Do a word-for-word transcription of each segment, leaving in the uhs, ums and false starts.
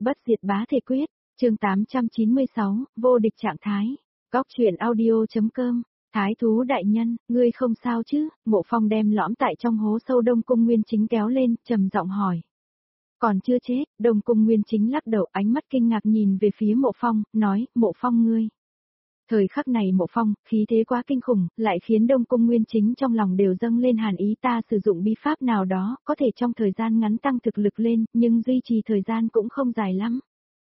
Bất diệt bá thể quyết, chương tám trăm chín mươi sáu, vô địch trạng thái. Góc truyện audio.com. Thái thú đại nhân, ngươi không sao chứ? Mộ Phong đem lõm tại trong hố sâu Đông Cung Nguyên Chính kéo lên, trầm giọng hỏi. Còn chưa chết, Đông Cung Nguyên Chính lắc đầu, ánh mắt kinh ngạc nhìn về phía Mộ Phong, nói, Mộ Phong ngươi. Thời khắc này Mộ Phong, khí thế quá kinh khủng, lại khiến Đông Cung Nguyên Chính trong lòng đều dâng lên hàn ý, ta sử dụng bí pháp nào đó, có thể trong thời gian ngắn tăng thực lực lên, nhưng duy trì thời gian cũng không dài lắm.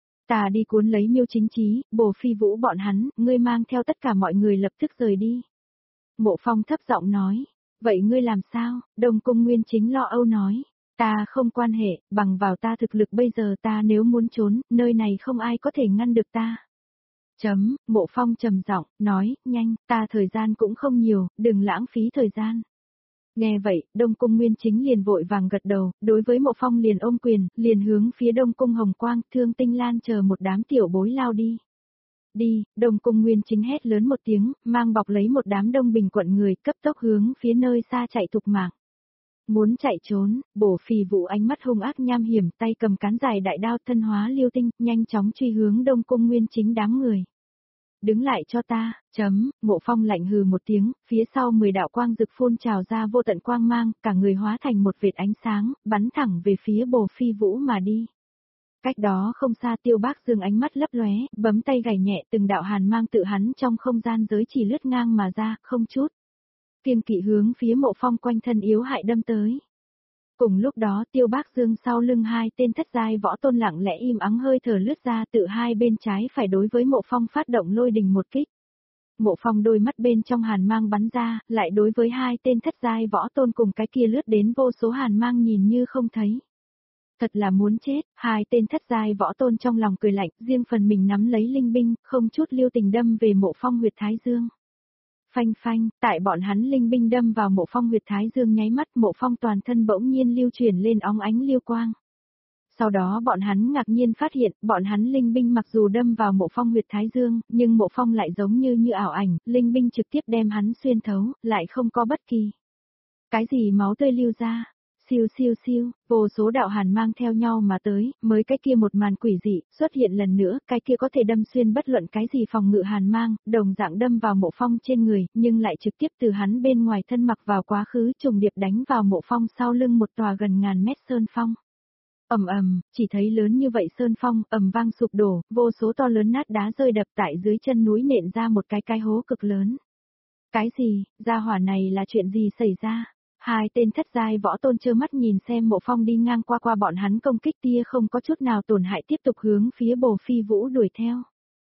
Ta đi cuốn lấy Miêu Chính Chí, Bồ Phi Vũ bọn hắn, ngươi mang theo tất cả mọi người lập tức rời đi. Mộ Phong thấp giọng nói, vậy ngươi làm sao? Đông Cung Nguyên Chính lo âu nói, ta không quan hệ, bằng vào ta thực lực bây giờ ta nếu muốn trốn, nơi này không ai có thể ngăn được ta. Chấm, Mộ Phong trầm giọng, nói, nhanh, ta thời gian cũng không nhiều, đừng lãng phí thời gian. Nghe vậy, Đông Cung Nguyên Chính liền vội vàng gật đầu, đối với Mộ Phong liền ôm quyền, liền hướng phía Đông Cung Hồng Quang, Thương Tinh Lan chờ một đám tiểu bối lao đi. Đi, Đông Cung Nguyên Chính hét lớn một tiếng, mang bọc lấy một đám Đông Bình quận người, cấp tốc hướng phía nơi xa chạy thục mạng. Muốn chạy trốn, Bổ Phì Vũ ánh mắt hung ác nham hiểm, tay cầm cán dài đại đao thân hóa liêu tinh, nhanh chóng truy hướng Đông Cung Nguyên Chính đám người. Đứng lại cho ta, chấm, Mộ Phong lạnh hừ một tiếng, phía sau mười đạo quang rực phun trào ra vô tận quang mang, cả người hóa thành một vệt ánh sáng, bắn thẳng về phía Bồ Phi Vũ mà đi. Cách đó không xa Tiêu Bác Dương ánh mắt lấp lóe, bấm tay gảy nhẹ, từng đạo hàn mang tự hắn trong không gian giới chỉ lướt ngang mà ra, không chút kiêng kỵ hướng phía Mộ Phong quanh thân yếu hại đâm tới. Cùng lúc đó Tiêu Bác Dương sau lưng hai tên thất giai võ tôn lặng lẽ im ắng hơi thở lướt ra tự hai bên trái phải đối với Mộ Phong phát động lôi đình một kích. Mộ Phong đôi mắt bên trong hàn mang bắn ra, lại đối với hai tên thất giai võ tôn cùng cái kia lướt đến vô số hàn mang nhìn như không thấy. Thật là muốn chết, hai tên thất giai võ tôn trong lòng cười lạnh, riêng phần mình nắm lấy linh binh, không chút lưu tình đâm về Mộ Phong huyệt thái dương. Phanh phanh, tại bọn hắn linh binh đâm vào Mộ Phong huyệt thái dương nháy mắt, Mộ Phong toàn thân bỗng nhiên lưu chuyển lên óng ánh liêu quang. Sau đó bọn hắn ngạc nhiên phát hiện, bọn hắn linh binh mặc dù đâm vào Mộ Phong huyệt thái dương, nhưng Mộ Phong lại giống như như ảo ảnh, linh binh trực tiếp đem hắn xuyên thấu, lại không có bất kỳ cái gì máu tươi lưu ra. Siêu siêu siêu, vô số đạo hàn mang theo nhau mà tới, mới cái kia một màn quỷ dị, xuất hiện lần nữa, cái kia có thể đâm xuyên bất luận cái gì phòng ngự hàn mang, đồng dạng đâm vào Mộ Phong trên người, nhưng lại trực tiếp từ hắn bên ngoài thân mặc vào quá khứ, trùng điệp đánh vào Mộ Phong sau lưng một tòa gần ngàn mét sơn phong. Ầm ầm, chỉ thấy lớn như vậy sơn phong, ầm vang sụp đổ, vô số to lớn nát đá rơi đập tại dưới chân núi nện ra một cái cái hố cực lớn. Cái gì, gia hỏa này là chuyện gì xảy ra? Hai tên thất giai võ tôn trơ mắt nhìn xem Mộ Phong đi ngang qua qua bọn hắn công kích tia không có chút nào tổn hại tiếp tục hướng phía Bồ Phi Vũ đuổi theo.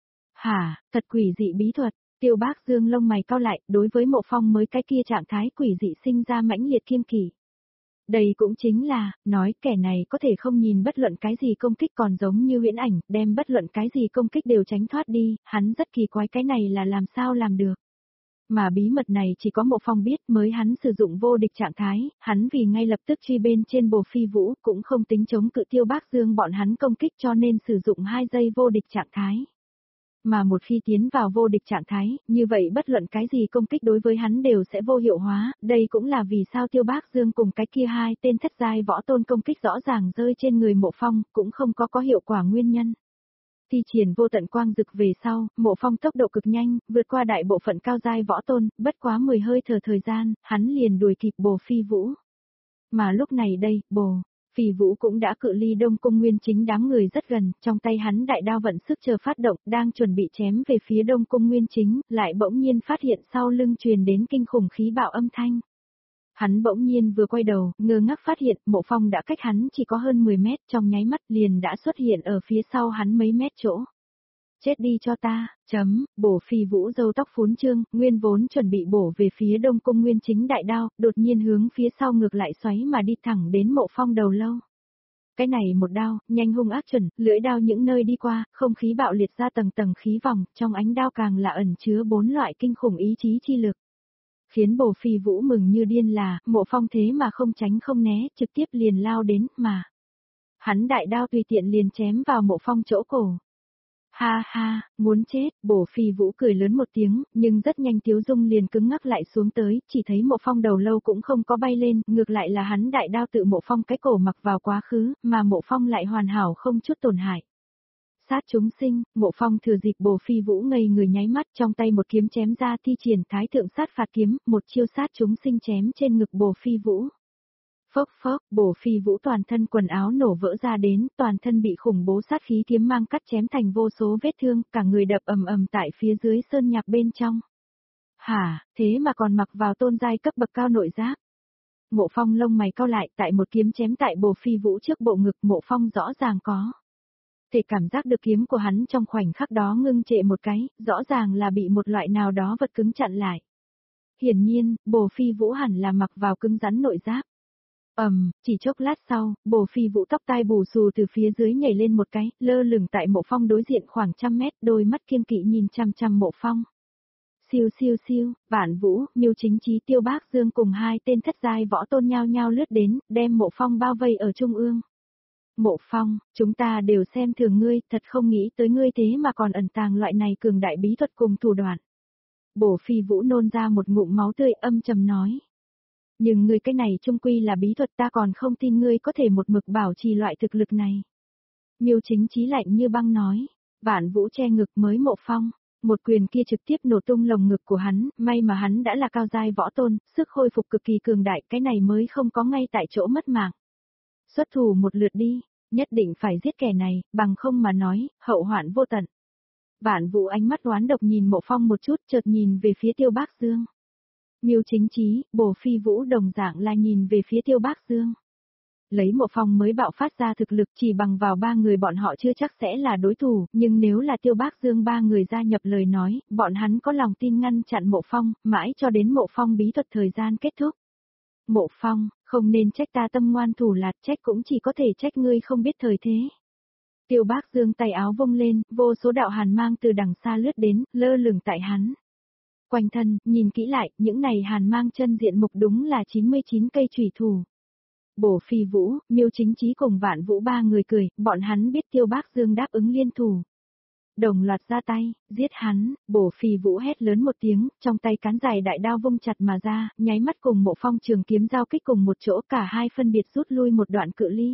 Hả, thật quỷ dị bí thuật, Tiêu Bác Dương lông mày cau lại, đối với Mộ Phong mới cái kia trạng thái quỷ dị sinh ra mãnh liệt kiêng kỵ. Đây cũng chính là, nói kẻ này có thể không nhìn bất luận cái gì công kích còn giống như huyễn ảnh, đem bất luận cái gì công kích đều tránh thoát đi, hắn rất kỳ quái cái này là làm sao làm được. Mà bí mật này chỉ có Mộ Phong biết, mới hắn sử dụng vô địch trạng thái, hắn vì ngay lập tức truy bên trên Bồ Phi Vũ, cũng không tính chống cự Tiêu Bác Dương bọn hắn công kích cho nên sử dụng hai giây vô địch trạng thái. Mà một khi tiến vào vô địch trạng thái, như vậy bất luận cái gì công kích đối với hắn đều sẽ vô hiệu hóa, đây cũng là vì sao Tiêu Bác Dương cùng cái kia hai tên thất giai võ tôn công kích rõ ràng rơi trên người Mộ Phong, cũng không có có hiệu quả nguyên nhân. Thi triển vô tận quang dực về sau, Mộ Phong tốc độ cực nhanh, vượt qua đại bộ phận cao giai võ tôn, bất quá mười hơi thở thời gian, hắn liền đuổi kịp Bồ Phi Vũ. Mà lúc này đây, Bồ Phi Vũ cũng đã cự ly Đông Cung Nguyên Chính đám người rất gần, trong tay hắn đại đao vận sức chờ phát động, đang chuẩn bị chém về phía Đông Cung Nguyên Chính, lại bỗng nhiên phát hiện sau lưng truyền đến kinh khủng khí bạo âm thanh. Hắn bỗng nhiên vừa quay đầu, ngơ ngác phát hiện Mộ Phong đã cách hắn chỉ có hơn mười mét, trong nháy mắt liền đã xuất hiện ở phía sau hắn mấy mét chỗ. Chết đi cho ta, chấm, Bổ Phi Vũ râu tóc phún trương, nguyên vốn chuẩn bị bổ về phía Đông Cung Nguyên Chính đại đao, đột nhiên hướng phía sau ngược lại xoáy mà đi thẳng đến Mộ Phong đầu lâu. Cái này một đao, nhanh hung ác chuẩn, lưỡi đao những nơi đi qua, không khí bạo liệt ra tầng tầng khí vòng, trong ánh đao càng là ẩn chứa bốn loại kinh khủng ý chí chi lực. Khiến Bồ Phi Vũ mừng như điên là, Mộ Phong thế mà không tránh không né, trực tiếp liền lao đến, mà. Hắn đại đao tùy tiện liền chém vào Mộ Phong chỗ cổ. Ha ha, muốn chết, Bồ Phi Vũ cười lớn một tiếng, nhưng rất nhanh Tiếu Dung liền cứng ngắc lại xuống tới, chỉ thấy Mộ Phong đầu lâu cũng không có bay lên, ngược lại là hắn đại đao tự Mộ Phong cái cổ mặc vào quá khứ, mà Mộ Phong lại hoàn hảo không chút tổn hại. sát chúng sinh, Mộ Phong thừa dịp Bồ Phi Vũ ngây người nháy mắt, trong tay một kiếm chém ra thi triển thái thượng sát phạt kiếm, một chiêu sát chúng sinh chém trên ngực Bồ Phi Vũ. Phốc phốc, Bồ Phi Vũ toàn thân quần áo nổ vỡ ra đến, toàn thân bị khủng bố sát khí kiếm mang cắt chém thành vô số vết thương, cả người đập ầm ầm tại phía dưới sơn nhạc bên trong. Hả, thế mà còn mặc vào tôn giai cấp bậc cao nội giáp. Mộ Phong lông mày cau lại, tại một kiếm chém tại Bồ Phi Vũ trước bộ ngực, Mộ Phong rõ ràng có thể cảm giác được kiếm của hắn trong khoảnh khắc đó ngưng trệ một cái, rõ ràng là bị một loại nào đó vật cứng chặn lại. Hiển nhiên, Bồ Phi Vũ hẳn là mặc vào cứng rắn nội giáp. Ầm, um, chỉ chốc lát sau, Bồ Phi Vũ tóc tai bù xù từ phía dưới nhảy lên một cái, lơ lửng tại Mộ Phong đối diện khoảng trăm mét, đôi mắt kiêng kỵ nhìn chăm chăm Mộ Phong. Siêu siêu siêu, Vạn Vũ, Miêu Chính Chí, Tiêu Bác Dương cùng hai tên thất giai võ tôn nhao nhao lướt đến, đem Mộ Phong bao vây ở trung ương. Mộ Phong, chúng ta đều xem thường ngươi, thật không nghĩ tới ngươi thế mà còn ẩn tàng loại này cường đại bí thuật cùng thủ đoạn. Bồ Phi Vũ nôn ra một ngụm máu tươi, âm trầm nói. Nhưng ngươi cái này chung quy là bí thuật, ta còn không tin ngươi có thể một mực bảo trì loại thực lực này. Miêu Chính Chí lạnh như băng nói. Vạn Vũ che ngực mới Mộ Phong. Một quyền kia trực tiếp nổ tung lồng ngực của hắn, may mà hắn đã là cao giai võ tôn, sức khôi phục cực kỳ cường đại, cái này mới không có ngay tại chỗ mất mạng. Xuất thủ một lượt đi, nhất định phải giết kẻ này, bằng không mà nói, hậu hoạn vô tận. Vạn Vũ ánh mắt oán độc nhìn Mộ Phong một chút, chợt nhìn về phía Tiêu Bác Dương. Miêu Chính Chí, Bồ Phi Vũ đồng dạng là nhìn về phía Tiêu Bác Dương. Lấy Mộ Phong mới bạo phát ra thực lực, chỉ bằng vào ba người bọn họ chưa chắc sẽ là đối thủ, nhưng nếu là Tiêu Bác Dương ba người gia nhập lời nói, bọn hắn có lòng tin ngăn chặn Mộ Phong, mãi cho đến Mộ Phong bí thuật thời gian kết thúc. Mộ Phong, không nên trách ta tâm ngoan thủ lạt, trách cũng chỉ có thể trách ngươi không biết thời thế. Tiêu Bác Dương tay áo vung lên, vô số đạo hàn mang từ đằng xa lướt đến, lơ lửng tại hắn. Quanh thân, nhìn kỹ lại, những này hàn mang chân diện mục đúng là chín mươi chín cây chủy thủ. Bồ Phi Vũ, Miêu Chính Chí cùng Vạn Vũ ba người cười, bọn hắn biết Tiêu Bác Dương đáp ứng liên thủ. Đồng loạt ra tay, giết hắn, Bồ Phi Vũ hét lớn một tiếng, trong tay cán dài đại đao vung chặt mà ra, nháy mắt cùng Mộ Phong trường kiếm giao kích cùng một chỗ, cả hai phân biệt rút lui một đoạn cự ly.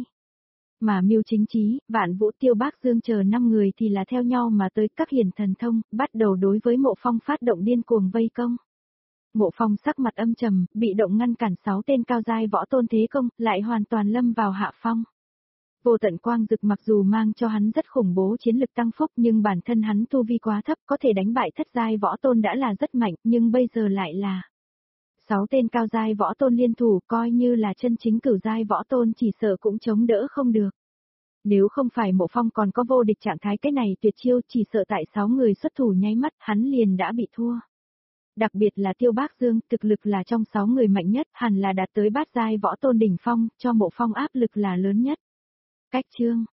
Mà Miêu Chính Chí, Vạn Vũ, Tiêu Bác Dương chờ năm người thì là theo nhau mà tới các hiển thần thông, bắt đầu đối với Mộ Phong phát động điên cuồng vây công. Mộ Phong sắc mặt âm trầm, bị động ngăn cản sáu tên cao giai võ tôn thế công, lại hoàn toàn lâm vào hạ phong. Vô tận quang dực mặc dù mang cho hắn rất khủng bố chiến lực tăng phúc, nhưng bản thân hắn tu vi quá thấp, có thể đánh bại thất giai võ tôn đã là rất mạnh, nhưng bây giờ lại là sáu tên cao giai võ tôn liên thủ, coi như là chân chính cửu giai võ tôn chỉ sợ cũng chống đỡ không được. Nếu không phải Mộ Phong còn có vô địch trạng thái, cái này tuyệt chiêu, chỉ sợ tại sáu người xuất thủ nháy mắt, hắn liền đã bị thua. Đặc biệt là Tiêu Bác Dương, thực lực là trong sáu người mạnh nhất, hẳn là đạt tới bát giai võ tôn đỉnh phong, cho Mộ Phong áp lực là lớn nhất. Cách chương,